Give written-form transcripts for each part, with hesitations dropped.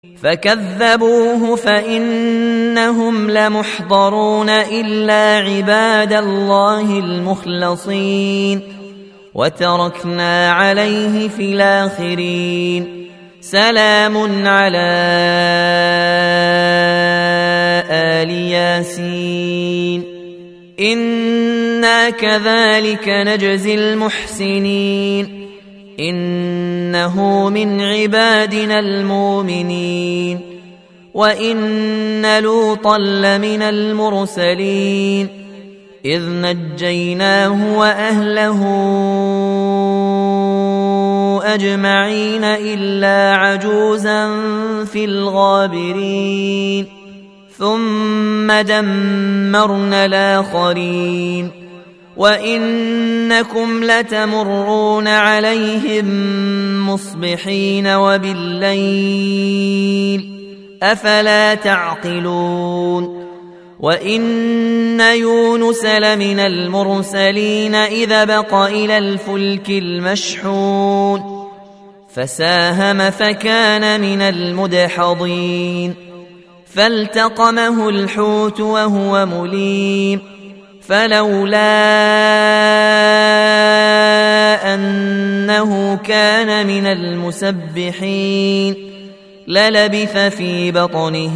فكذبوه فإنهم لمحضرون إلا عباد الله المخلصين وتركنا عليه في الآخرين سلام على آل ياسين إنا كذلك نجزي المحسنين إنه من عبادنا المؤمنين وإن لوطا لمن المرسلين إذ نجيناه وأهله أجمعين إلا عجوزا في الغابرين ثم دمرنا الآخرين وإنكم لتمرون عليهم مصبحين وبالليل أفلا تعقلون وإن يونس لمن المرسلين إذ بق إلى الفلك المشحون فساهم فكان من المدحضين فالتقمه الحوت وهو مليم فلولا أنه كان من المسبحين للبث في بطنه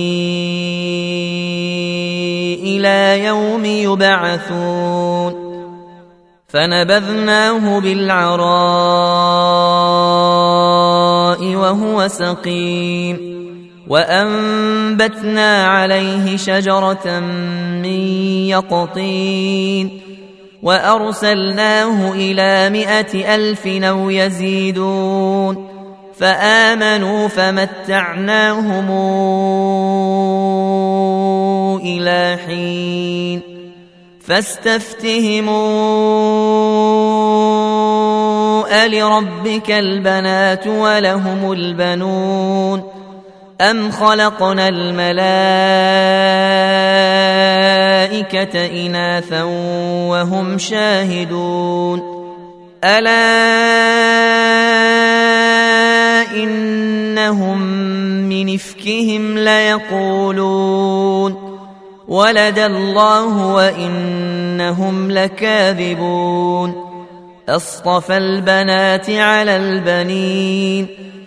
إلى يوم يبعثون فنبذناه بالعراء وهو سقيم وأنبتنا عليه شجرة من يقطين وأرسلناه إلى 100,000 أو يزيدون فآمنوا فمتعناهم إلى حين فاستفتهموا ألربك البنات ولهم البنون أم خلقنا الملائكة إناثا وهم شاهدون ألا إنهم من إفكهم ليقولون ولد الله وإنهم لكاذبون أصطفى البنات على البنين